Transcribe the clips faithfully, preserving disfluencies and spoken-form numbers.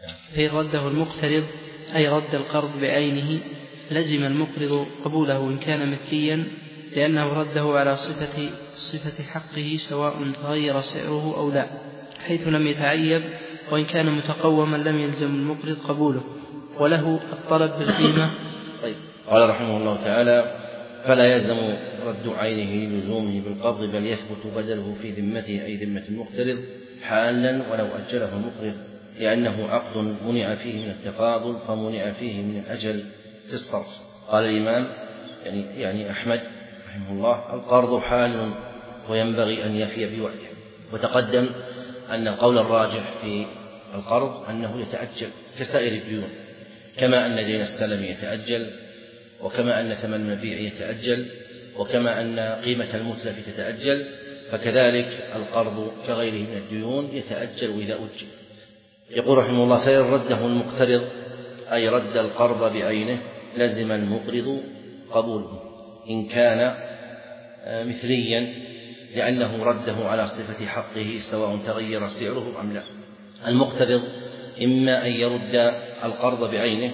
فإن رده المقترض أي رد القرض بعينه لزم المقرض قبوله إن كان مثليا، لأنه رده على صفة, صفة حقه سواء تغير سعره أو لا، حيث لم يتعيب، وإن كان متقوما لم يلزم المقرض قبوله وله الطلب بالقيمة. طيب. قال رحمه الله تعالى: فلا يلزم رد عينه لزومه بالقبض، بل يثبت بدله في ذمته أي ذمة المقترض حالا ولو أجله المقرض، لأنه عقد منع فيه من التفاضل فمنع فيه من الأجل في الصرف. قال الإمام يعني, يعني أحمد رحمه الله: القرض حال وينبغي أن يفي بوعده. وتقدم أن القول الراجح في القرض أنه يتأجل كسائر الديون، كما أن دين السلم يتأجل، وكما أن ثمن المبيع يتأجل، وكما أن قيمة المتلف تتأجل، فكذلك القرض كغيره من الديون يتأجل إذا أجل. يقول رحمه الله: فإن رده المقترض أي رد القرض بعينه لزم المقرض قبوله إن كان مثليا، لأنه رده على صفة حقه سواء تغير سعره أم لا. المقترض إما أن يرد القرض بعينه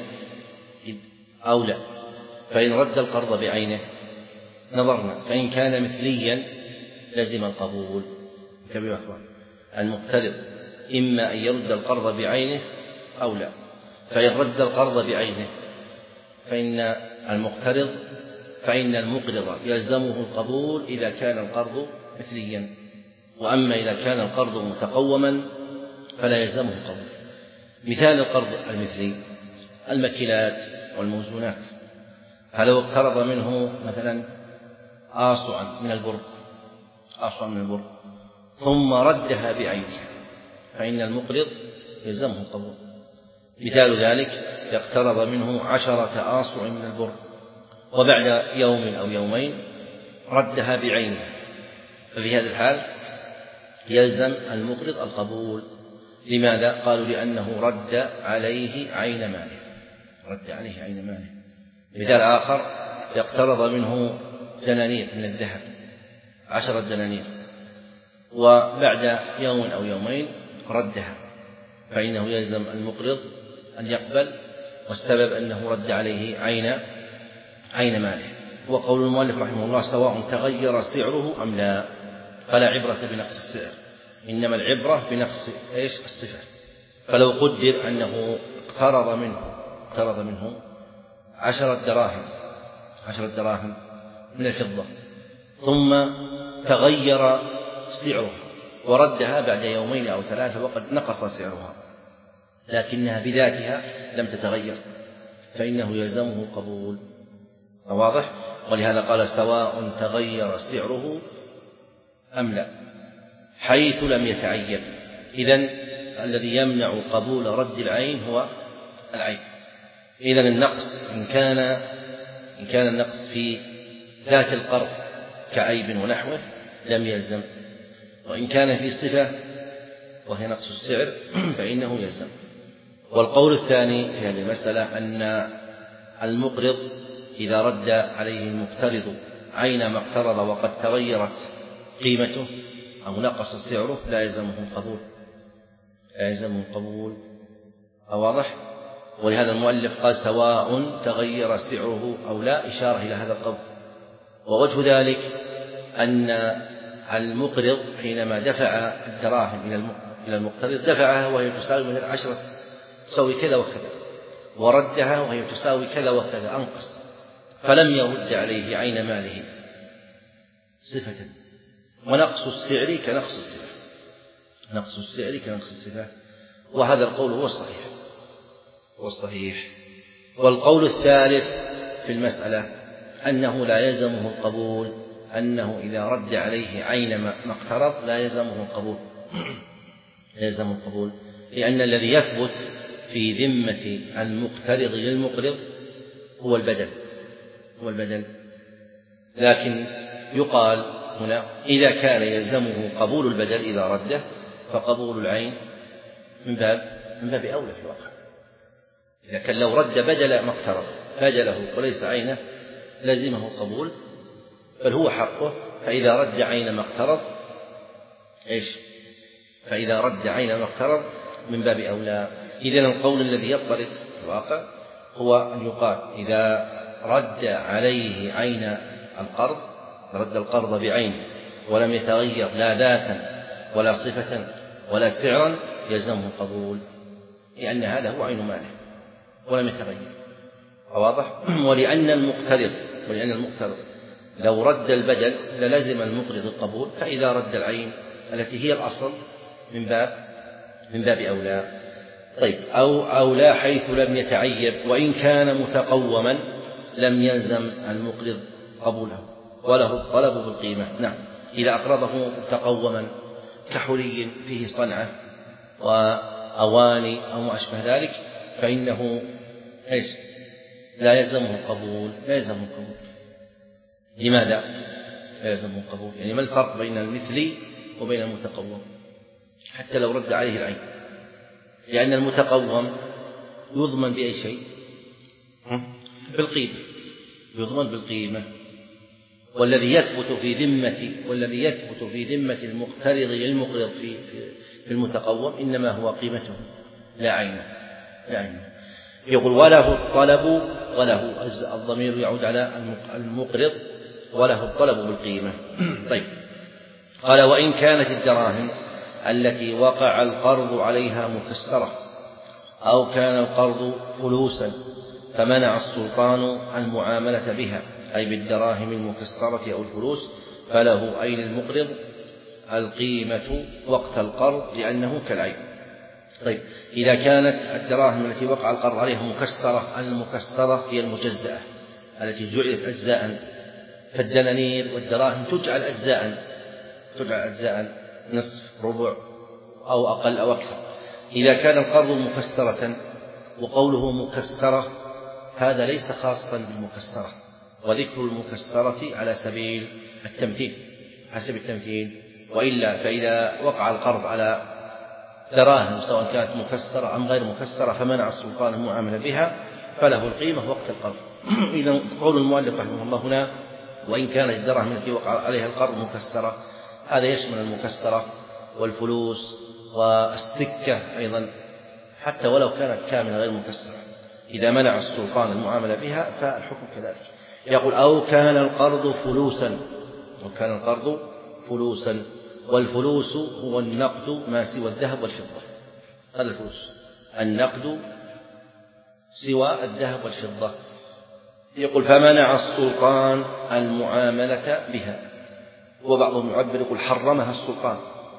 أو لا، فإن رد القرض بعينه نظرنا، فإن كان مثليا لزم القبول. انتبهوا أخوان، المقترض إما أن يرد القرض بعينه أو لا، فإن رد القرض بعينه فإن المقترض فإن المقرض يلزمه القبول إذا كان القرض مثليا، وأما إذا كان القرض متقوما فلا يلزمه القبول. مثال القرض المثلي: المكيلات والموزونات، فلو اقترض منه مثلا آصعا من البر آصعا من البر ثم ردها بعينها فإن المقرض يلزمه القبول. مثال ذلك: اقترض منه عشرة آصع من البر وبعد يوم أو يومين ردها بعينها، ففي هذا الحال يلزم المقرض القبول. لماذا؟ قالوا: لأنه رد عليه عين ماله رد عليه عين ماله. مثال آخر: يقترض منه دنانير من الذهب عشرة دنانير وبعد يوم أو يومين ردها، فإنه يلزم المقرض أن يقبل، والسبب أنه رد عليه عين عين ماله. وقول المؤلف رحمه الله: سواء تغير سعره أم لا، فلا عبرة بنقص السعر، إنما العبرة بنقص إيش الصفة. فلو قدر أنه اقترض منه اقترض منه عشرة دراهم عشرة دراهم من الفضة، ثم تغير سعرها وردها بعد يومين أو ثلاثة وقد نقص سعرها، لكنها بذاتها لم تتغير، فإنه يلزمه قبول. واضح؟ ولهذا قال: سواء تغير سعره أم لا، حيث لم يتعين. إذن الذي يمنع قبول رد العين هو العين. إذن النقص إن كان إن كان النقص في ذات القرض كعيب ونحوه لم يلزم، وإن كان في صفة وهي نقص السعر فإنه يلزم. والقول الثاني في هذه المسألة أن المقرض إذا رد عليه المقترض عين ما اقترض وقد تغيرت قيمته أو نقص سعره لا يلزمه القبول لا يلزمه القبول. واضح؟ ولهذا المؤلف قال: سواء تغير سعره أو لا، إشارة إلى هذا القول. ووجه ذلك أن المقرض حينما دفع الدراهم إلى المقترض دفعها وهي تساوي مثلا عشرة تساوي كذا وكذا، وردها وهي تساوي كذا وكذا أنقص، فلم يرد عليه عين ماله صفة، ونقص السعر كنقص الصفة نقص السعر كنقص الصفة. وهذا القول هو الصحيح هو الصحيح. والقول الثالث في المسألة أنه لا يلزمه القبول، أنه إذا رد عليه عين ما اقترض لا يلزمه القبول لا يلزمه القبول لأن الذي يثبت في ذمة المقترض للمقرض هو البدل هو البدل لكن يقال هنا: إذا كان يلزمه قبول البدل إذا رده فقبول العين من باب من باب أولى في الواقع. إذا كان لو رد بدل ما اقترض بدله وليس عينه لزمه القبول، بل هو حقه. فإذا رد عين ما اقترض إيش فإذا رد عين ما اقترض من باب أولى. إذن القول الذي يضطرد في الواقع هو أن يقال إذا رد عليه عين القرض، رد القرض بعينه ولم يتغير لا ذاتا ولا صفة ولا سعرا، يلزمه القبول، لأن هذا هو عين ماله ولم يتغير. واضح؟ ولأن المقترض ولأن المقترض لو رد البدل للزم المقرض القبول، فإذا رد العين التي هي الأصل من باب من باب أولى. طيب، أو أولى حيث لم يتعيب، وإن كان متقوما لم يلزم المقرض قبوله وله الطلب بالقيمة. نعم، إذا أقرضه متقوما كحلي فيه صنعة وأواني أو ما أشبه ذلك فإنه إيش؟ لا يلزمه القبول لا يلزمه القبول. لماذا لا يلزمه القبول؟ يعني ما الفرق بين المثلي وبين المتقوم حتى لو رد عليه العين؟ لأن المتقوم يضمن بأي شيء؟ بالقيمة، يضمن بالقيمة، والذي يثبت في ذمة والذي يثبت في ذمة المقترض للمقرض في في المتقوم إنما هو قيمته لا عينه لا عينه. يقول وله الطلب، وله الضمير يعود على المقرض، وله الطلب بالقيمة. طيب، قال وإن كانت الدراهم التي وقع القرض عليها مكسرة أو كان القرض فلوسا فمنع السلطان المعاملة بها، أي بالدراهم المكسرة أو الفلوس، فله أي للمقرض القيمة وقت القرض لأنه كالعين. طيب، إذا كانت الدراهم التي وقع القرض عليها مكسرة، المكسرة هي المجزأة التي جعلت أجزاء، فالدنانير والدراهم تجعل أجزاء تجعل أجزاء نصف ربع أو أقل أو أكثر. إذا كان القرض مكسرة، وقوله مكسرة هذا ليس خاصا بالمكسرة، وذكر المكسرة على سبيل التمثيل حسب التمثيل، وإلا فإذا وقع القرض على دراهم سواء كانت مكسرة أم غير مكسرة فمنع السلطان المعاملة بها فله القيمة وقت القرض. إذا قول المؤلف رحمه الله هنا وإن كانت الدراهم التي وقع عليها القرض مكسرة، هذا يشمل المكسرة والفلوس والسكة أيضا حتى ولو كانت كاملة غير مكسرة، إذا منع السلطان المعاملة بها فالحكم كذلك. يقول أو كان القرض فلوسا وكان القرض فلوسا والفلوس هو النقد ما سوى الذهب والفضة. هذا الفلوس النقد سوى الذهب والفضة. يقول فمنع السلطان المعاملة بها، وبعضهم يعبر يقول حرمها السلطان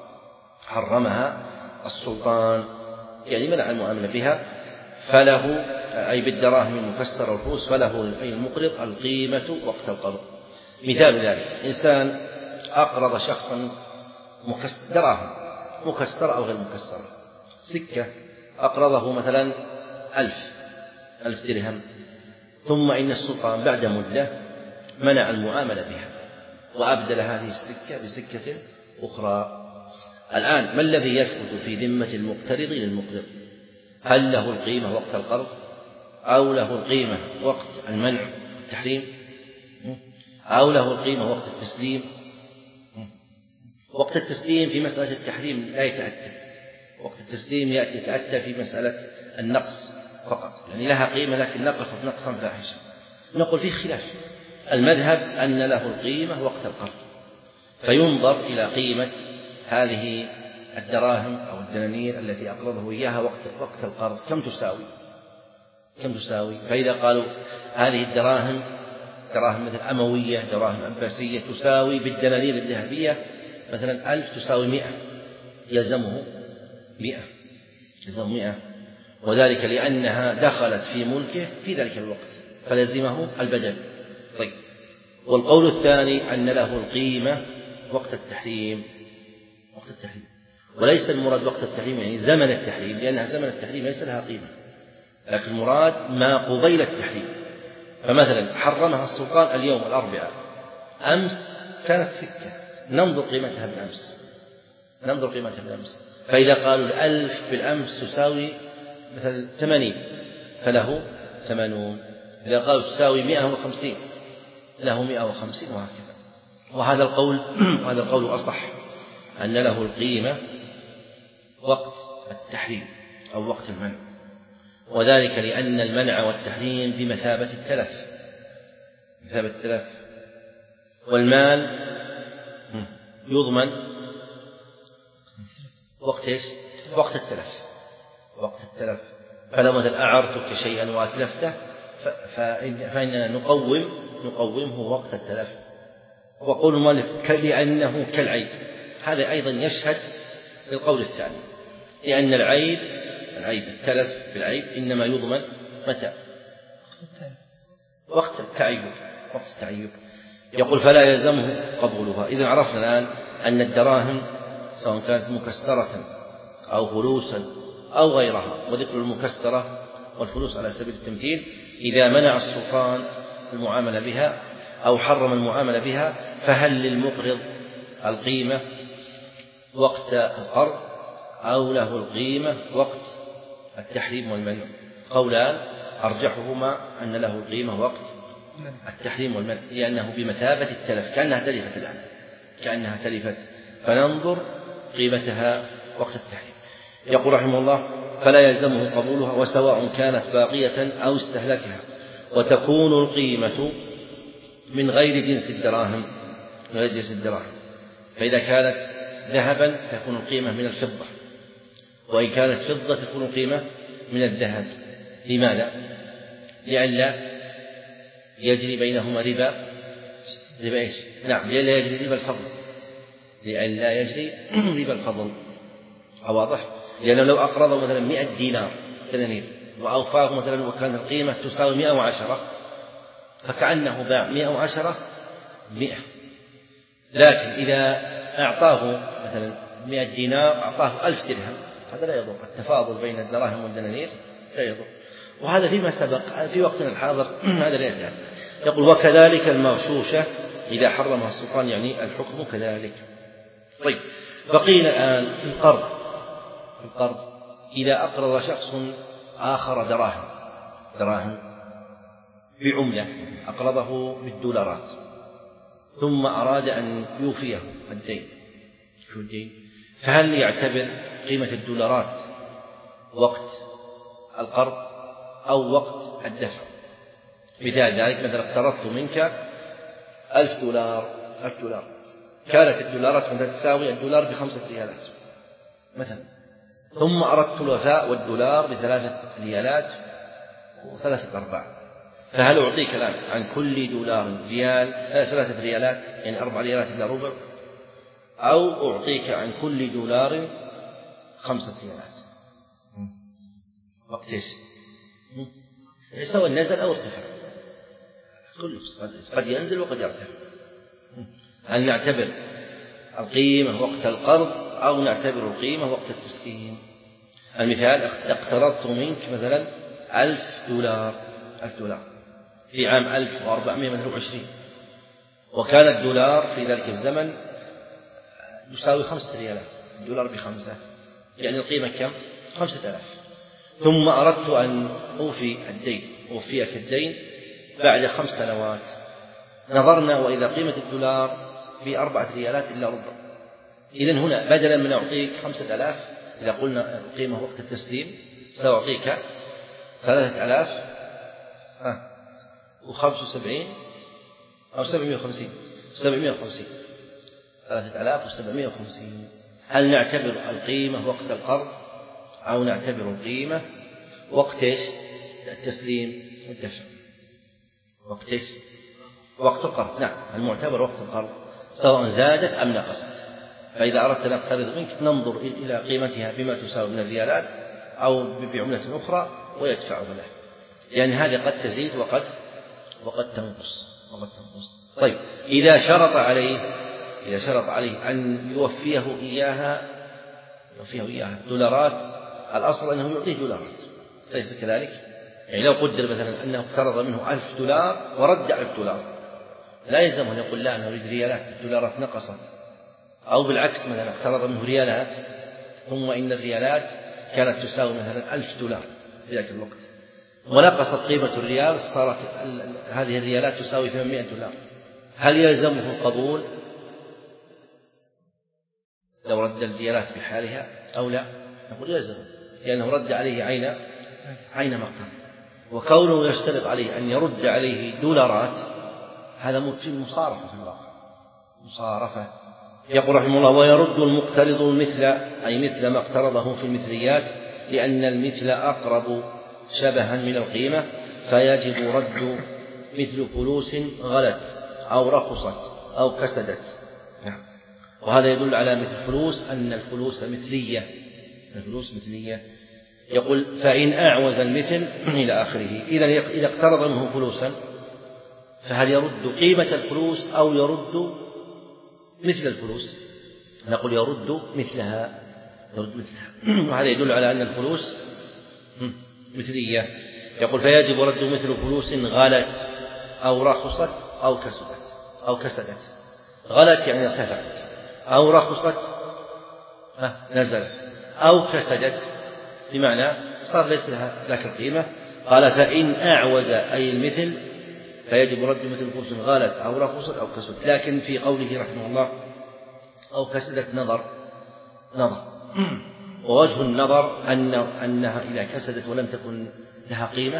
حرمها السلطان يعني منع المعاملة بها، فله أي بالدراهم المكسرة والفلوس فله أي المقرض القيمة وقت القرض. مثال ذلك إنسان أقرض شخصا دراهم مكسرة أو غير مكسرة، سكة أقرضه مثلا ألف ألف درهم، ثم إن السلطان بعد مدة منع المعاملة بها وأبدل هذه السكة بسكة أخرى. الآن ما الذي يثبت في ذمة المقترض للمقرض؟ هل له القيمة وقت القرض أو له القيمة وقت المنع التحريم أو له القيمة وقت التسليم؟ وقت التسليم في مسألة التحريم لا يتأتى، وقت التسليم يأتي يتأتى في مسألة النقص فقط، يعني لها قيمة لكن نقصت نقصا فاحشا. نقول فيه خلاف، المذهب أن له القيمة وقت القرض، فينظر إلى قيمة هذه الدراهم أو الدنانير التي أقرضه إياها وقت وقت القرض كم تساوي كم تساوي فإذا قالوا هذه الدراهم دراهم مثل أموية دراهم أباسية تساوي بالدنانير الذهبية مثلا ألف تساوي مئة، يلزمه مئة يلزمه مئة، وذلك لأنها دخلت في ملكه في ذلك الوقت فلزمه البدل. طيب، والقول الثاني أن له القيمة وقت التحريم وقت التحريم وليس المراد وقت التحريم يعني زمن التحريم، لأنها زمن التحريم ليس لها قيمة، لكن المراد ما قبيل التحريم. فمثلا حرمها السلطان اليوم الأربعاء، أمس كانت سكة، ننظر قيمتها بالأمس ننظر قيمتها بالأمس فإذا قالوا الألف بالأمس تساوي مثلا ثمانين فله ثمانون، إذا قالوا تساوي مئة وخمسين له مئة وخمسين، وهكذا. وهذا القول وهذا القول أصح، أن له القيمة وقت التحريم أو وقت المنع، وذلك لأن المنع والتحريم بمثابة التلف، مثابة التلف. والمال يضمن وقت إيش؟ وقت التلف، وقت التلف. فلو مثلا أعرتك شيئا وأتلفته فإننا نقوم نقومه وقت التلف. وقول المؤلف لأنه كالعيب، هذا أيضا يشهد للقول الثاني، لأن العيب العيب التلف بالعيب إنما يضمن متى؟ وقت التعيب، وقت التعيب. يقول فلا يلزمه قبولها. إذن عرفنا الآن أن الدراهم سواء كانت مكسرة أو فلوسا أو غيرها، وذكر المكسرة والفلوس على سبيل التمثيل، إذا منع السلطان المعاملة بها أو حرم المعاملة بها، فهل للمقرض القيمة وقت القرض أو له القيمة وقت التحريم والمنع؟ قولان أرجحهما أن له القيمة وقت التحريم والمنع، لأنه بمثابة التلف، كأنها تلفت الآن، كأنها تلفت، فننظر قيمتها وقت التحريم. يقول رحمه الله فلا يلزمه قبولها وسواء كانت باقية أو استهلكها، وتكون القيمة من غير جنس الدراهم، من غير جنس الدراهم. فإذا كانت ذهبا تكون القيمة من الفضة، وإن كانت فضة تكون القيمة من الذهب. لماذا؟ لئلا يجري بينهما ربا ربا إيش؟ نعم، لئلا يجري ربا الفضل، لئلا يجري ربا الفضل. واضح؟ لأنه لو أقرض مثلا مئة دينار دنانير وأوفاه مثلا وكان القيمة تساوي مئة وعشرة، فكأنه باع مئة وعشرة مئة. لكن إذا أعطاه مثلا مئة دينار أعطاه ألف درهم، هذا لا يضر، التفاضل بين الدراهم والدنانير لا يضر. وهذا فيما سبق في وقتنا الحاضر هذا لا يزال. يقول وكذلك المغشوشة إذا حرمها السلطان، يعني الحكم كذلك. طيب، بقينا الآن في القرض. في القرض إذا أقرض شخص آخر دراهم دراهم بعملة، أقرضه بالدولارات، ثم أراد أن يوفيه الدين، شو الدين؟ فهل يعتبر قيمة الدولارات وقت القرض أو وقت الدفع؟ مثال ذلك مثلا اقترضت منك ألف دولار ألف دولار كانت الدولارات مثلا تساوي الدولار بخمسة ريالات مثلا، ثم أردت الوفاء والدولار بثلاثة ريالات وثلاثة أرباع، فهل أعطيك الآن عن كل دولار ريال ثلاثة ريالات، يعني أربع ريالات إلا ربع، أو أعطيك عن كل دولار خمسة ريالات؟ وقت إيش؟ سواء نزل أو ارتفع، كله قد ينزل وقد يرتفع. هل نعتبر القيمة وقت القرض أو نعتبر القيمة وقت التسليم؟ المثال اقترضت منك مثلا ألف دولار ألف دولار في عام ألف وأربعمائة وعشرين، وكان الدولار في ذلك الزمن يساوي خمسة ريالات، الدولار بخمسة، يعني القيمة كم؟ خمسة آلاف. ثم أردت أن أوفي الدين أوفيك الدين بعد خمس سنوات، نظرنا وإذا قيمة الدولار بأربعة ريالات إلا ربع. إذن هنا بدلا من أعطيك خمسة آلاف، إذا قلنا القيمة وقت التسليم سأعطيك ثلاثة آلاف وخمس وسبعين أو سبعمائة وخمسين سبعمائة وخمسين ثلاثة آلاف وسبعمائة وخمسين. هل نعتبر القيمة وقت القرض أو نعتبر القيمة وقت إيش؟ التسليم والدفع؟ وقت إيش؟ وقت القرض. نعم، المعتبر وقت القرض سواء زادت أم نقصت. فإذا أردت أن أقترض منك ننظر إلى قيمتها بما تساوي من الريالات أو بعملة أخرى ويدفع له، يعني هذه قد تزيد وقد وقد تنقص وقد تنقص. طيب، إذا شرط عليه إذا شرط عليه أن يوفيه إياها يوفيه إياها دولارات، الأصل أنه يعطيه دولارات، ليس كذلك؟ يعني لو قدر مثلا أنه اقترض منه ألف دولار ورد ألف دولار، لا يلزمه أن يقول لا أنا أريد ريالات، الدولارات نقصت. أو بالعكس مثلا اقترض منه ريالات ثم إن الريالات كانت تساوي مثلا ألف دولار في ذاك الوقت، ونقصت قيمة الريال، صارت هذه الريالات تساوي ثمانمائة دولار، هل يلزمه القبول لو رد الريالات بحالها أو لا؟ نقول يلزم، لأنه رد عليه عين عين ما اقترض. وكونه يشترط عليه أن يرد عليه دولارات هذا في مصارفة في الواقع، مصارفة. يقول رحمه الله: ويرد المقترض المثل، أي مثل ما اقترضه في المثليات، لأن المثل أقرب شبها من القيمة، فيجب رد مثل فلوس غلت أو رخصت أو كسدت. وهذا يدل على مثل الفلوس أن الفلوس مثلية، الفلوس مثلية. يقول: فإن أعوز المثل إلى آخره. إذا إذا اقترض منه فلوسا فهل يرد قيمة الفلوس أو يرد مثل الفلوس؟ نقول يرد مثلها، يرد مثلها. وهذا يدل على أن الفلوس مثلية. يقول: فيجب رد مثل فلوس غلت أو رخصت أو كسدت أو كسدت. غلت يعني ارتفعت، أو رخصت نزلت، أو كسدت بمعنى صار ليس لها ذاك القيمة. قال: فإن أعوز أي المثل فيجب رد مثل فلوس غلت أو رخصت أو كسدت. لكن في قوله رحمه الله أو كسدت نظر نظر ووجه النظر أن أنها إذا كسدت ولم تكن لها قيمة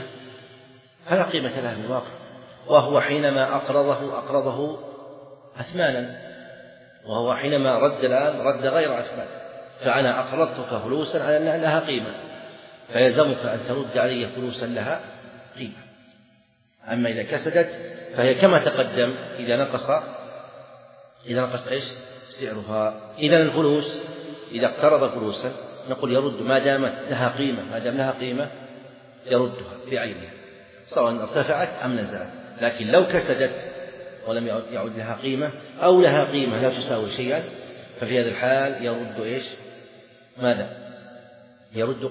فلا قيمة لها في الواقع، وهو حينما أقرضه أقرضه أثمانا، وهو حينما رد الآن رد غير أثمان. فأنا أقرضتك فلوسا على أنها لها قيمة، فيلزمك أن ترد علي فلوسا لها قيمة. أما إذا كسدت فهي كما تقدم، إذا نقص إذا نقص إيش سعرها. إذا الفلوس إذا اقترض فلوسا نقول يرد ما دامت لها قيمة، ما دام لها قيمة يردها بعينها سواء ارتفعت أم نزلت. لكن لو كسدت ولم يعد لها قيمة أو لها قيمة لا تساوي شيئا ففي هذا الحال يرد إيش ماذا؟ يرد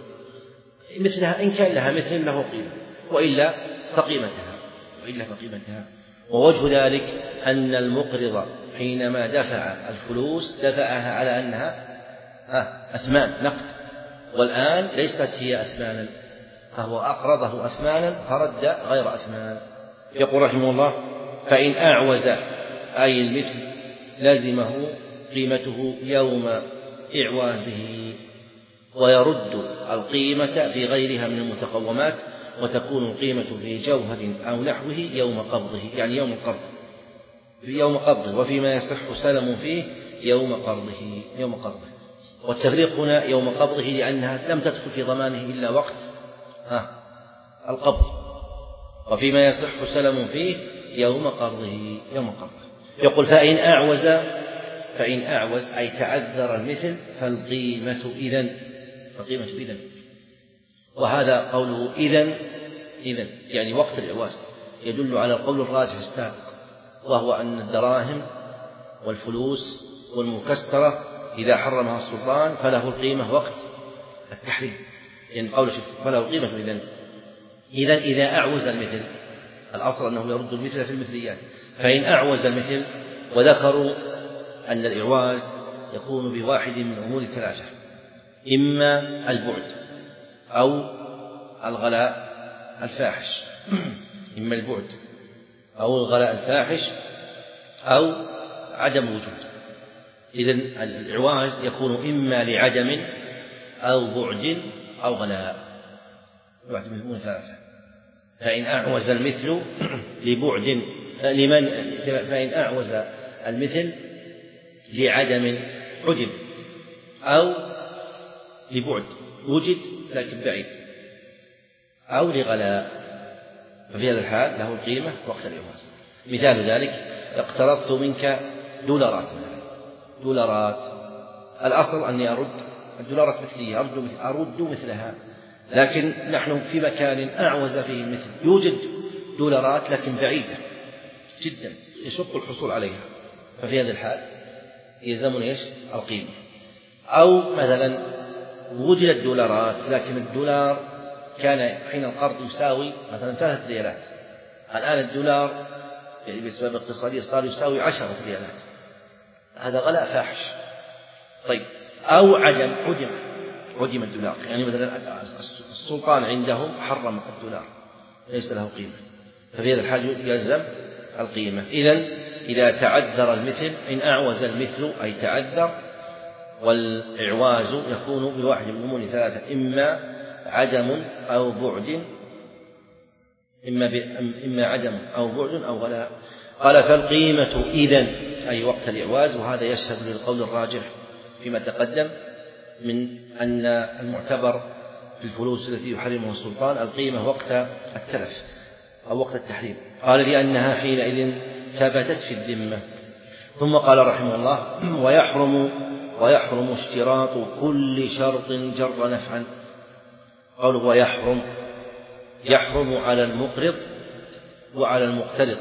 مثلها إن كان لها مثل له قيمة، وإلا فقيمتها وإلا فقيمتها. ووجه ذلك أن المقرض حينما دفع الفلوس دفعها على أنها أثمان نقد، والآن ليست هي أثمانا، فهو أقرضه أثمانا فرد غير أثمان. يقول رحمه الله: فإن أعوز أي المثل لازمه قيمته يوم إعوازه، ويرد القيمة في غيرها من المتقومات، وتكون القيمة في جوهر أو نحوه يوم قبضه، يعني يوم القبض في يوم قبضه، وفيما يصح سلم فيه يوم قبضه يوم قبضه. والتفريق هنا يوم قبضه لأنها لم تدخل في ضمانه إلا وقت ها القبض، وفيما يصح سلم فيه يوم قبضه يوم قبضه. يقول: فإن أعوز فإن أعوز أي تعذر المثل فالقيمة إذن فالقيمة إذن. وهذا قوله إذن إذن يعني وقت الإعواز يدل على القول الراجح السابق، وهو أن الدراهم والفلوس والمكسرة إذا حرمها السلطان فله القيمة وقت التحريم، يعني قول فله القيمة إذن. إذن إذا أعوز المثل، الأصل أنه يرد المثل في المثليات. فإن أعوز المثل، وذكروا أن الإعواز يكون بواحد من أمور ثلاثة: إما البعد أو الغلاء الفاحش إما البعد أو الغلاء الفاحش أو عدم وجود. إذن الإعواز يكون إما لعدم أو بعد أو غلاء، واحد من الأمور ثلاثة. فإن أعوز المثل لبعد لمن فإن أعوز المثل لعدم عدم أو لبعد وجد لكن بعيد أو لغلاء، ففي هذا الحال له القيمة وقت الإعواز. مثال ذلك: اقترضت منك دولارات دولارات الأصل أني أرد الدولارات مثلية، أرد, أرد مثلها، لكن نحن في مكان أعوز فيه المثل، يوجد دولارات لكن بعيدة جدا يشق الحصول عليها، ففي هذا الحال يلزمني إيش القيمة. أو مثلا وجدت دولارات لكن الدولار كان حين القرض يساوي مثلا ثلاثة ريالات، الآن الدولار يعني بسبب اقتصادية صار يساوي عشرة ريالات، هذا غلاء فاحش. طيب أو عدم عدم عدم الدولار، يعني مثلا السلطان عندهم حرم الدولار ليس له قيمة، ففي هذا الحال يلزم القيمة. إذن إذا تعذر المثل، إن أعوز المثل أي تعذر والإعواز يكون بواحد من الأمور ثلاثة: إما عدم أو بعد إما, إما عدم أو بعد أو غلاء. قال: فالقيمة إذن أي وقت الإعواز، وهذا يشهد للقول الراجح فيما تقدم من أن المعتبر في الفلوس التي يحرمها السلطان القيمة وقت التلف أو وقت التحريم. قال: لأنها حينئذ ثبتت في الذمة. ثم قال رحمه الله: ويحرم ويحرم اشتراط كل شرط جر نفعا. قوله ويحرم، يحرم على المقرض وعلى المقترض.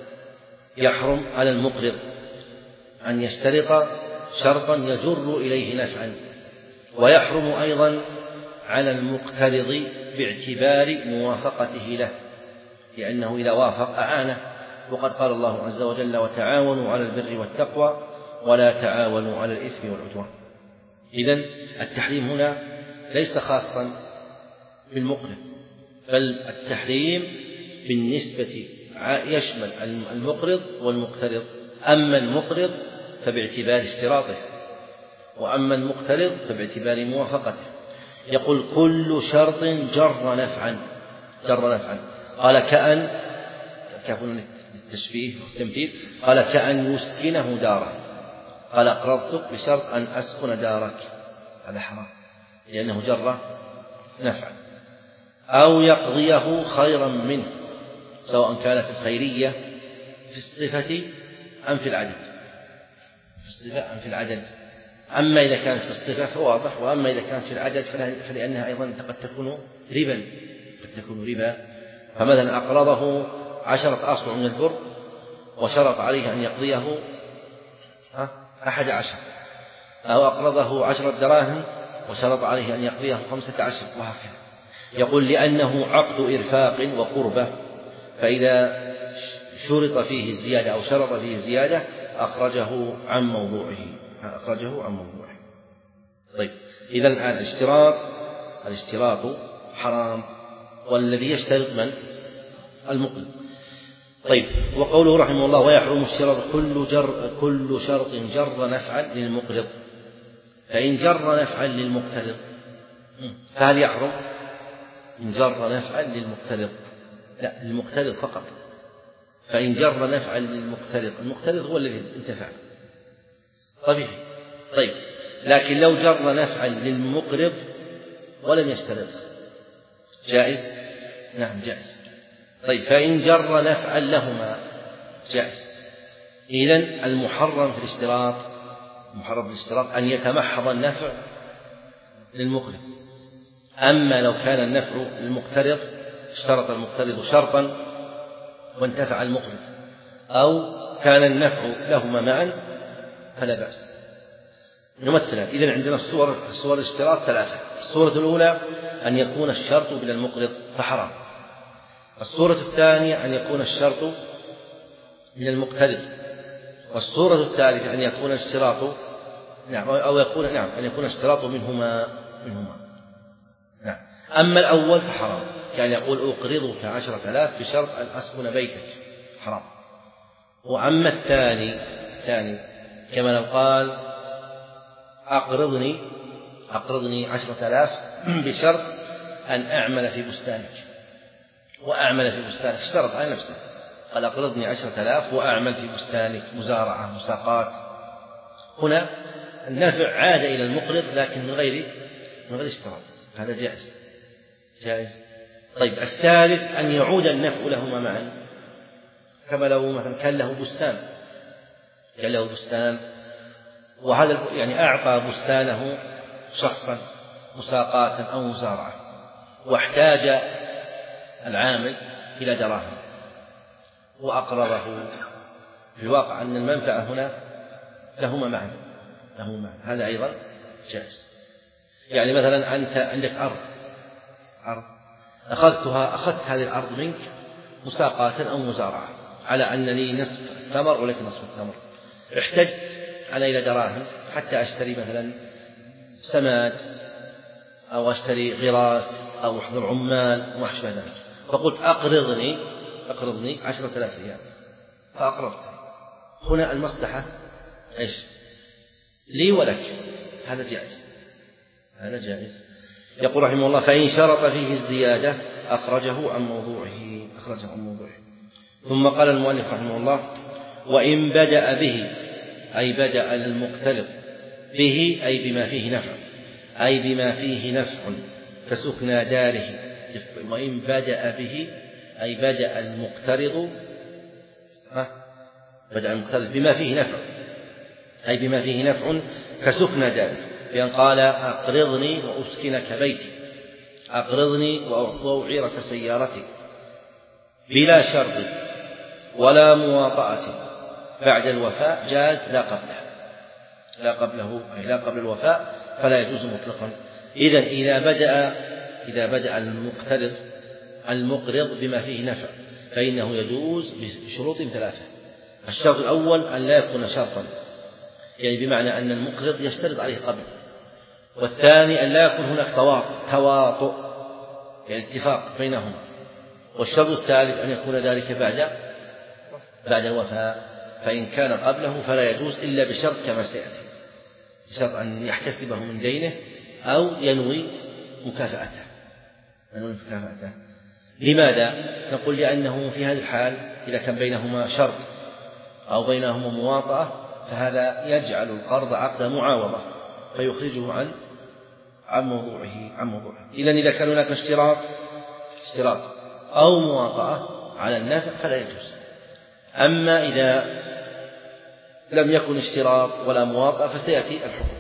يحرم على المقرض أن يشترط شرطا يجر إليه نفعا، ويحرم أيضا على المقترض باعتبار موافقته له، لأنه إذا وافق أعانه، وقد قال الله عز وجل: وتعاونوا على البر والتقوى ولا تعاونوا على الإثم والعدوان. إذن التحريم هنا ليس خاصا بالمقرض، بل التحريم بالنسبة يشمل المقرض والمقترض. أما المقرض فباعتبار اشتراطه، وأما المقترض فباعتبار موافقته. يقول: كل شرط جر نفعا جر نفعا قال: كأن كفن للتشبيه والتمثيل، قال: كأن يسكنه داره. قال: أقرضتك بشرط أن أسكن دارك، هذا حرام لأنه جر نفعا. أو يقضيه خيرا منه، سواء كان في الخيرية في الصفة أم في العدد في الصفة أم في العدد. أما إذا كانت في الصفة فواضح، وأما إذا كانت في العدد فلأنها أيضا قد تكون ربا قد تكون ربا. فمثلا أقرضه عشرة أصبع من البر وشرط عليه أن يقضيه أحد عشر، أو أقرضه عشرة دراهم وشرط عليه أن يقضيه خمسة عشر، وهكذا. يقول: لأنه عقد إرفاق وقربة، فإذا شرط فيه الزيادة أو شرط فيه الزيادة أخرجه عن موضوعه أخرجه عن موضوعه. طيب، إذا الآن الاشتراط الاشتراط حرام، والذي يشترط من؟ المقرض. طيب، وقوله رحمه الله: ويحرم اشتراط كل جر كل شرط جر نفعا للمقرض. فإن جر نفعا للمقترض فهل يحرم؟ إن جر نفعا للمقترض لا، للمقترض فقط. فإن جر نفعا للمقترض، المقترض هو الذي انتفع طبيعي. طيب، لكن لو جر نفعا للمقرض ولم يشترط جائز؟ نعم جائز. طيب، فإن جر نفعا لهما جائز. إذن المحرم في الاشتراط المحرم في الاشتراط أن يتمحض النفع للمقرض. أما لو كان النفع للمقترض، اشترط المقترض شرطا وانتفع المقرض، أو كان النفع لهما معا فلا بأس. نمثلها. إذن عندنا الصور الصور الاشتراط ثلاثة. الصورة الأولى أن يكون الشرط بلا المقرض فحرام. الصورة الثانية أن يكون الشرط من المقترض. والصورة الثالثة أن يكون الاشتراط نعم أو يكون نعم أن يكون الاشتراط منهما منهما نعم. أما الأول فحرام، كان يقول: أقرضك عشرة آلاف بشرط أن أسكن بيتك، حرام. وأما الثاني الثاني كما لو قال: أقرضني أقرضني عشرة آلاف بشرط أن أعمل في بستانك، وأعمل في بستانك، اشترط على نفسه، قال: أقرضني عشرة آلاف وأعمل في بستانك، مزارعة، مساقات. هنا النافع عاد إلى المقرض لكن من غير من غير اشتراط، هذا جائز جائز. طيب، الثالث أن يعود النفع لهما معا، كما لو مثلا كان له بستان كان له بستان وهذا يعني أعطى بستانه شخصا مساقات أو مزارعة، واحتاج العامل إلى دراهم وأقرضه. في الواقع أن المنفعة هنا لهما معا لهما معا هذا أيضا جائز. يعني مثلا أنت عندك أرض أرض أخذتها أخذت هذه الأرض منك مساقات أو مزارعة، على أن لي نصف الثمر ولك نصف الثمر. احتجت على إلى دراهم حتى أشتري مثلا سماد أو أشتري غراس أو أحضر عمال وما أشبه ذلك، فقلت: أقرضني أقرضني عشرة آلاف ريال، فأقرضت. هنا المصلحة إيش؟ لي ولك، هذا جائز، هذا جائز. يقول رحمه الله: فإن شرط فيه الزيادة أخرجه عن موضوعه، أخرجه عن موضوعه. ثم قال المؤلف رحمه الله: وإن بدأ به، أي بدأ المقترض به أي بما فيه نفع، أي بما فيه نفع كسكنى داره. وإن بدأ به أي بدأ المقترض ها بدأ المقترض بما فيه نفع، أي بما فيه نفع كسكنى داره، بأن قال: أقرضني وأسكنك بيتي، أقرضني وأعيرك سيارتي، بلا شرط ولا مواطأة بعد الوفاء جاز لا قبله، لا قبله أي لا قبل الوفاء فلا يجوز مطلقا. إذن إذا بدأ إذا بدأ المقترض المقرض بما فيه نفع فإنه يجوز بشروط ثلاثة. الشرط الأول أن لا يكون شرطا، يعني بمعنى أن المقرض يشترط عليه قبل. والثاني أن لا يكون هناك تواطؤ، يعني اتفاق بينهما. والشرط الثالث أن يكون ذلك بعد بعد الوفاء، فإن كان قبله فلا يجوز إلا بشرط كما سيأتي، بشرط أن يحتسبه من دينه أو ينوي مكافأته. ينوي مكافأته. لماذا؟ نقول لأنه في هذه الحال إذا كان بينهما شرط أو بينهما مواطأة فهذا يجعل القرض عقد معاوضة فيخرجه عن عن موضوعه عن موضوعه. إذن إذا كان هناك اشتراط اشتراط أو مواطأة على النفع فلا يجوز. أما إذا لم يكن اشتراط ولا مواطأة فسيأتي الحكم.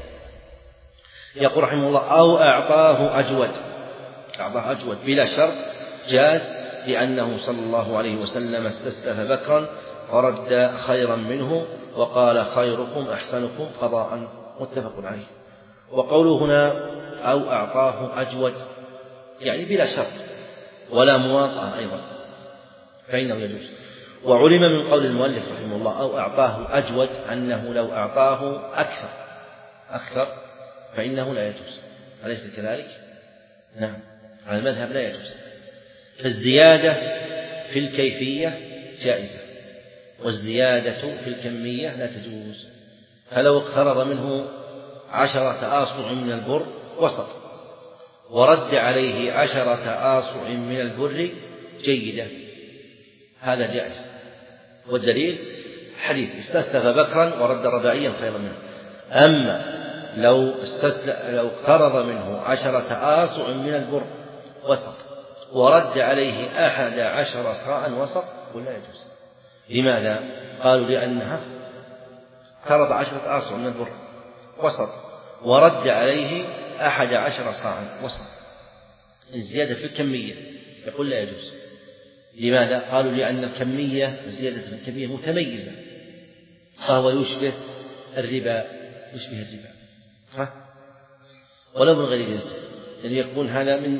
يقول رحمه الله: أو أعطاه أجود، أعطاه أجود بلا شرط جاز، لأنه صلى الله عليه وسلم استسلف بكرا فرد خيرا منه وقال: خيركم أحسنكم قضاء، متفق عليه. وقوله هنا أو أعطاه أجود يعني بلا شرط ولا مواطأة أيضا فإنه يجوز. وعلم من قول المؤلف رحمه الله أو أعطاه أجود أنه لو أعطاه أكثر أكثر فإنه لا يجوز، أليس كذلك؟ نعم، على المذهب لا يجوز. فالزيادة في الكيفية جائزة، والزيادة في الكمية لا تجوز. فلو اقترض منه عشرة آصع من البر وسط ورد عليه عشرة آصع من البر جيدة، هذا جائز. والدليل حديث: استسلف بكرا ورد رباعيا خيرا منه. أما لو لو اقترض منه عشرة آصع من البر وسط ورد عليه أحد عشر صاعا وسط ولا يجوز. لماذا؟ قالوا لأنها اقترض عشرة آصع من البر وسط ورد عليه أحد عشر صاعا وسط، الزيادة في الكمية، يقول لا يجوز. لماذا؟ قالوا لأن الكمية الزيادة في الكمية متميزة، فهو يشبه الربا يشبه الربا ها؟ ولو من غير جنسه، يعني يكون هذا من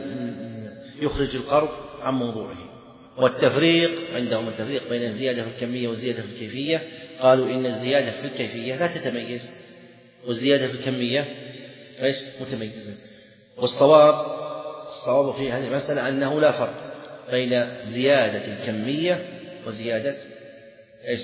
يخرج القرض عن موضوعه. والتفريق عندهم التفريق بين الزيادة في الكمية والزيادة في الكيفية، قالوا إن الزيادة في الكيفية لا تتميز والزيادة في الكمية ايش متميزة. والصواب الصواب في هذه المسألة أنه لا فرق بين زيادة الكمية وزيادة ايش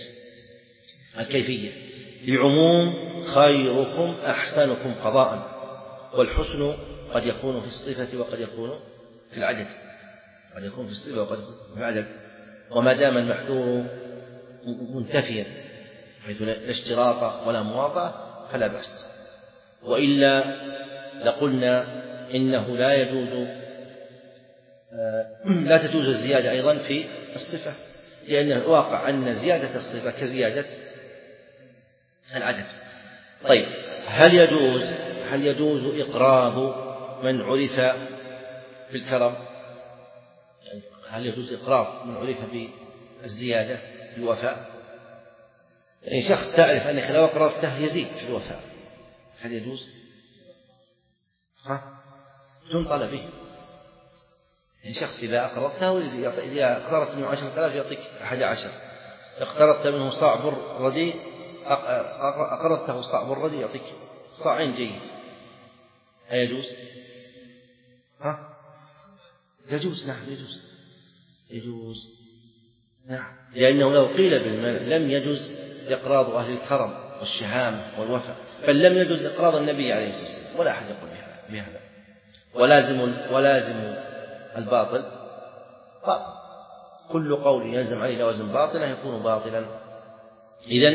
الكيفية، لعموم خيركم أحسنكم قضاء، والحسن قد يكون في الصفة وقد يكون في العدد، قد يكون في الصفة وقد يكون في العدد. وما دام المحذور منتفيا حيث لا اشتراط ولا مواطأة فلا بأس. وإلا لقلنا إنه لا يجوز لا تجوز الزيادة أيضا في الصفة، لأن الواقع أن زيادة الصفة كزيادة العدد. طيب، هل يجوز هل يجوز إقراض من عرف بالكرم؟ هل يجوز إقراض من عرف بالزيادة في الوفاء؟ يعني شخص تعرف أنك لو أقرضته يزيد في الوفاء، هل يجوز؟ ها؟ تنطل به. يعني شخص إذا أقرضته إذا أقرضت منه عشرة آلاف يعطيك أحد عشر، اقترضت منه صاع بر رديء أقرضته صاع بر رديء يعطيك صاعين جيد، هل يجوز؟ ها؟ يجوز، نعم يجوز يجوز نعم، لأنه لو قيل بالمنع لم يجوز إقراض أهل الكرم والشهامة والوفاء، بل لم يجوز إقراض النبي عليه الصلاة والسلام، ولا أحد يقول بهذا. ولازم ولازم الباطل باطل، كل قول يلزم عليه لوازم باطلة يكون باطلا. إذن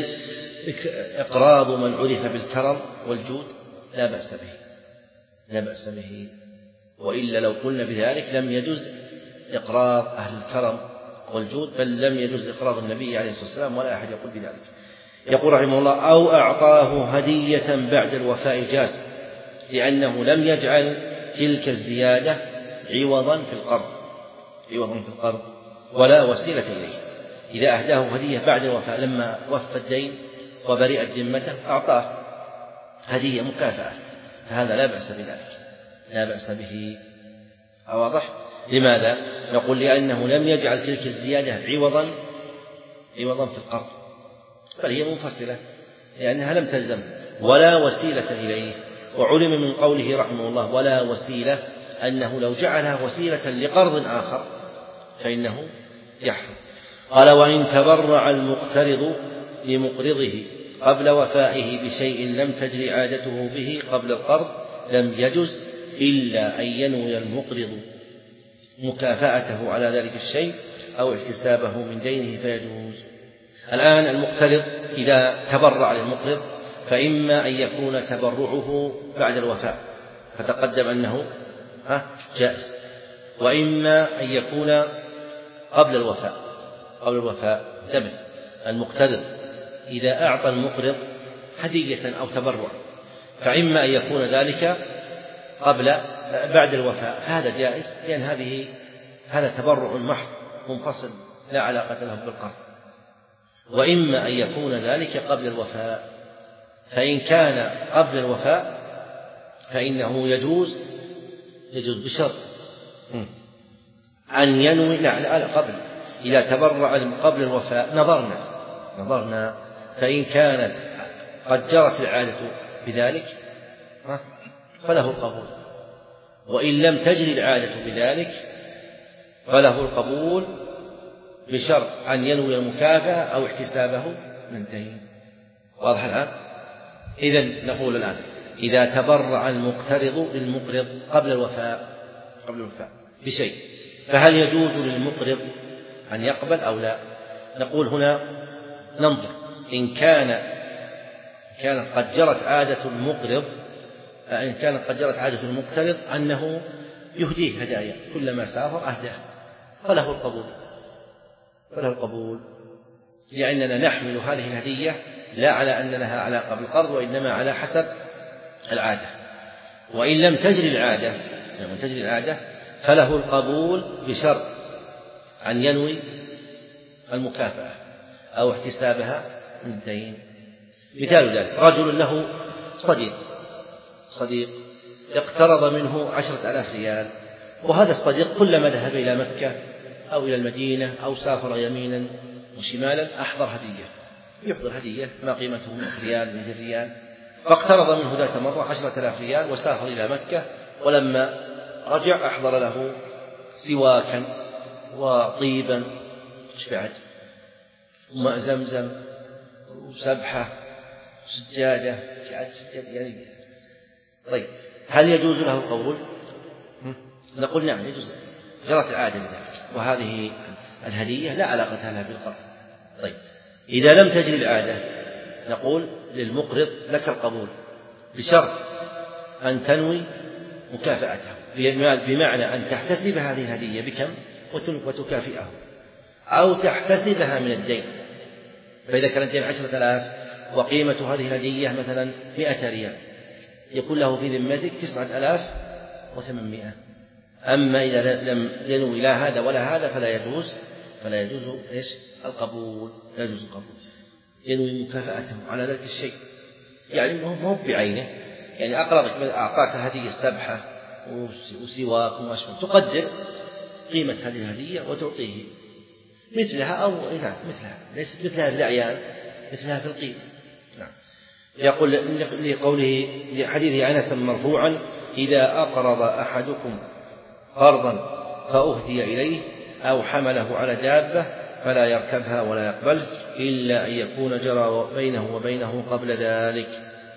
إقراض من عرف بالكرم والجود لا بأس به، لا بأس به، وإلا لو قلنا بذلك لم يجوز إقراض أهل الكرم والجود، بل لم يجوز إقراض النبي عليه الصلاة والسلام، ولا أحد يقول بذلك. يقول رحمه الله: أو أعطاه هدية بعد الوفاء جاز، لأنه لم يجعل تلك الزيادة عوضا في القرض عوضا في القرض ولا وسيلة إليه. إذا أهداه هدية بعد الوفاء لما وفى الدين وبرئت ذمته أعطاه هدية مكافأة، فهذا لا بأس بذلك، لا بأس به. واضح؟ لماذا؟ نقول لأنه لم يجعل تلك الزيادة عوضا عوضا في القرض، بل هي منفصلة لأنها لم تلزم، ولا وسيلة إليه. وعلم من قوله رحمه الله ولا وسيلة أنه لو جعلها وسيلة لقرض آخر فإنه يحرم. قال: وإن تبرع المقترض لمقرضه قبل وفائه بشيء لم تجري عادته به قبل القرض لم يجز إلا أن ينوي المقرض مكافأته على ذلك الشيء أو احتسابه من دينه فيجوز. الآن المقترض إذا تبرع للمقرض فإما أن يكون تبرعه بعد الوفاء فتقدم أنه جائز، وإما أن يكون قبل الوفاء قبل الوفاء ثمن. المقترض إذا أعطى المقرض هدية أو تبرع فإما أن يكون ذلك قبل بعد الوفاء، فهذا جائز، لأن هذه هذا تبرع محض منفصل لا علاقة له بالقرض. وإما أن يكون ذلك قبل الوفاء، فإن كان قبل الوفاء فإنه يجوز يجوز بشرط أن ينوي لا قبل. إذا تبرع قبل الوفاء نظرنا نظرنا فإن كانت قد جرت العادة بذلك فله القبول، وإن لم تجري العادة بذلك فله القبول بشرط أن ينوي المكافأة أو احتسابه من دين. واضح الآن؟ إذن نقول الآن إذا تبرع المقترض للمقرض قبل الوفاء قبل الوفاء بشيء فهل يجوز للمقرض أن يقبل أو لا؟ نقول هنا ننظر إن كان كانت قد جرت عادة المقرض إن كانت قد جرت عادة المقترض أنه يهديه هدايا كلما سافر أهداه فله القبول فله القبول لأننا نحمل هذه الهدية لا على أن لها علاقة بالقرض وإنما على حسب العادة. وإن لم تجري العادة لم تجري العادة فله القبول بشرط أن ينوي المكافأة أو احتسابها من الدين. مثال ذلك رجل له صديق صديق اقترض منه عشرة آلاف ريال، وهذا الصديق كلما ذهب إلى مكة أو إلى المدينة أو سافر يمينا وشمالا أحضر هدية يحضر هدية ما قيمته مئة ريال مئة ريال، فاقترض منه ذات مرة عشرة آلاف ريال وسافر إلى مكة، ولما رجع أحضر له سواكا وطيبا ايش بعد وماء زمزم وسبحة سجادة يعني. طيب هل يجوز له القبول؟ نقول نعم يجوز، جرت العادة بذلك، وهذه الهدية لا علاقة لها بالقرض. طيب إذا لم تجري العادة نقول للمقرض لك القبول بشرط أن تنوي مكافأته، بمعنى أن تحتسب هذه الهدية بكم وتكافئه أو تحتسبها من الدين. فإذا كان الدين عشرة آلاف وقيمة هذه الهدية مثلا مئة ريال يكون له في ذمتك تسعة آلاف وثمانمائة. أما إذا لم ينوي لا هذا ولا هذا فلا يجوز فلا يجوز إيش القبول لا يجوز القبول ينوي مكافأته على ذلك الشيء، يعني ما هو بعينه، يعني أقرضك أعطاك هدية سبحة وسواك وأشبه تقدر قيمة هذه الهدية وتعطيه مثلها أو نعم مثلها ليست مثلها في الأعيان مثلها في القيمة. نعم. يقول لقوله لحديث أنس مرفوعا إذا أقرض أحدكم قرضا فأهدي إليه أو حمله على دابة فلا يركبها ولا يقبله إلا أن يكون جرى بينه وبينه قبل ذلك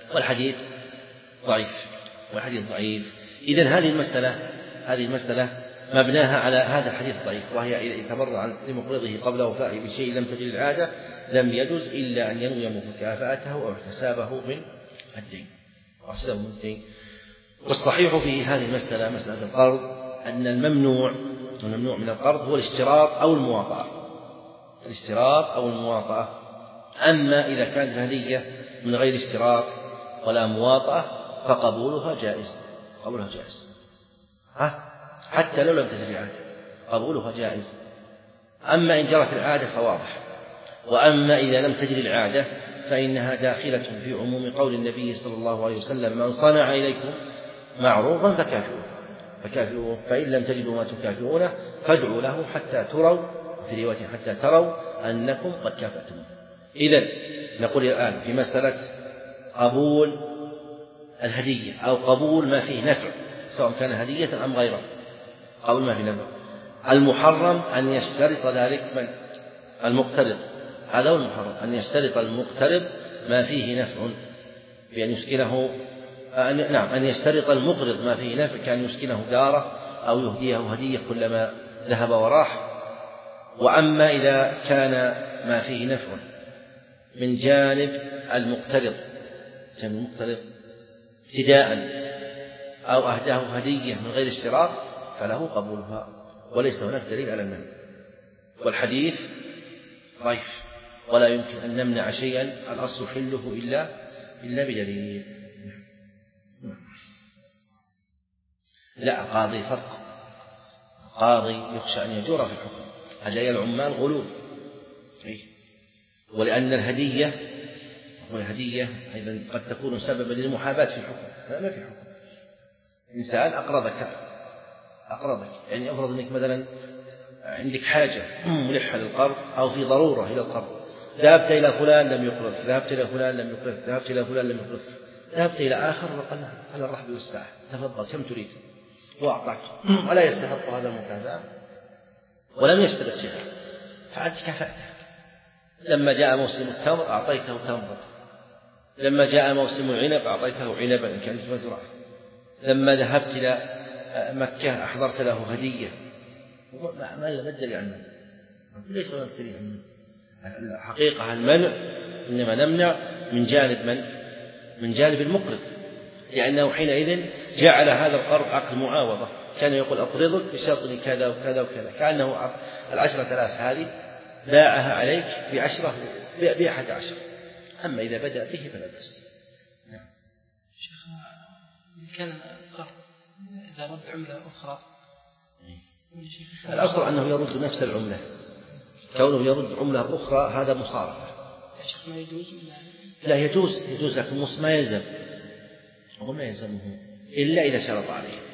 والحديث ضعيف والحديث ضعيف. إذن هذه المسألة هذه المسألة مبناها على هذا الحديث الضعيف، وهي إذا تبرع لمقرضه قبل وفائه بشيء لم تجد العادة لم يجوز إلا أن ينوي مكافأته أو احتسابه من الدين واحتسابه من الدين. والصحيح في هذه المسألة مسألة القرض أن الممنوع الممنوع من القرض هو الاشتراط أو المواطأة الاشتراط أو المواطأة. أما إذا كانت هدية من غير اشتراط ولا مواطأة فقبولها جائز قبولها جائز ها حتى لو لم تجري العادة قبولها جائز. أما إن جرت العادة فواضح. وأما إذا لم تجري العادة فإنها داخلة في عموم قول النبي صلى الله عليه وسلم من صنع إليكم معروفا فكافئوه فكافئوه فإن لم تجدوا ما تكافئونه فادعوا له حتى تروا في رواية حتى تروا أنكم قد كافأتموه. إذن نقول الآن في مسألة قبول الهدية أو قبول ما فيه نفع سواء كان هدية أم غيره قبول ما فيه نفع. المحرم أن يشترط ذلك من المقترض هذا هو المحرم أن يشترط المقترض ما فيه نفع بأن يسكنه أن نعم أن يشترط المقرض ما فيه نفع كأن يسكنه داره أو يهديه هدية كلما ذهب وراح. وأما إذا كان ما فيه نفع من جانب المقترض جانب المقترض ابتداء أو أهداه هدية من غير اشتراط فله قبولها وليس هناك دليل على المنع. والحديث ضعيف ولا يمكن أن نمنع شيئا الأصل حله إلا إلا بدليل. لا قاضي فرق قاضي يخشى أن يجور في الحكم هدايا العمال غلول ولأن الهدية والهدية أيضا قد تكون سببا للمحاباة في الحكم. لا ما في حكم. إنسان أقرضك أقرضك يعني أفرض أنك مثلا عندك حاجة ملحة للقرض أو في ضرورة إلى القرض ذهبت إلى فلان لم يقرض ذهبت إلى فلان لم يقرض ذهبت إلى فلان لم يقرض ذهبت إلى آخر وقال على الرحب والسعة تفضل كم تريد وأعطاك ولا يستحق هذا المكافأة ولم يشترط شيئا فأنت كافأته. لما جاء موسم التمر أعطيته تمرا لما جاء موسم العنب أعطيته عنبا إن كانت مزرعة لما ذهبت إلى مكة أحضرت له هدية. ما الدليل عنه ليس هناك دليل عنه. الحقيقة المنع إنما نمنع من جانب من من جانب المقرض لأنه حينئذ جعل هذا القرض عقد معاوضة كان يقول أقرضك بشرط كذا وكذا وكذا كأنه العشرة آلاف هذه باعها عليك بعشرة بأحد عشر. أما إذا بدأ به فلا بأس. نعم. شيخ كان القرض إذا رد عملة أخرى الأصل أنه يرد نفس العملة كونه يرد عملة أخرى هذا مصارفة. يا شيخ ما يجوز لا يجوز يجوز لكن ما يلزم وما يلزمه إلا إذا شرط عليه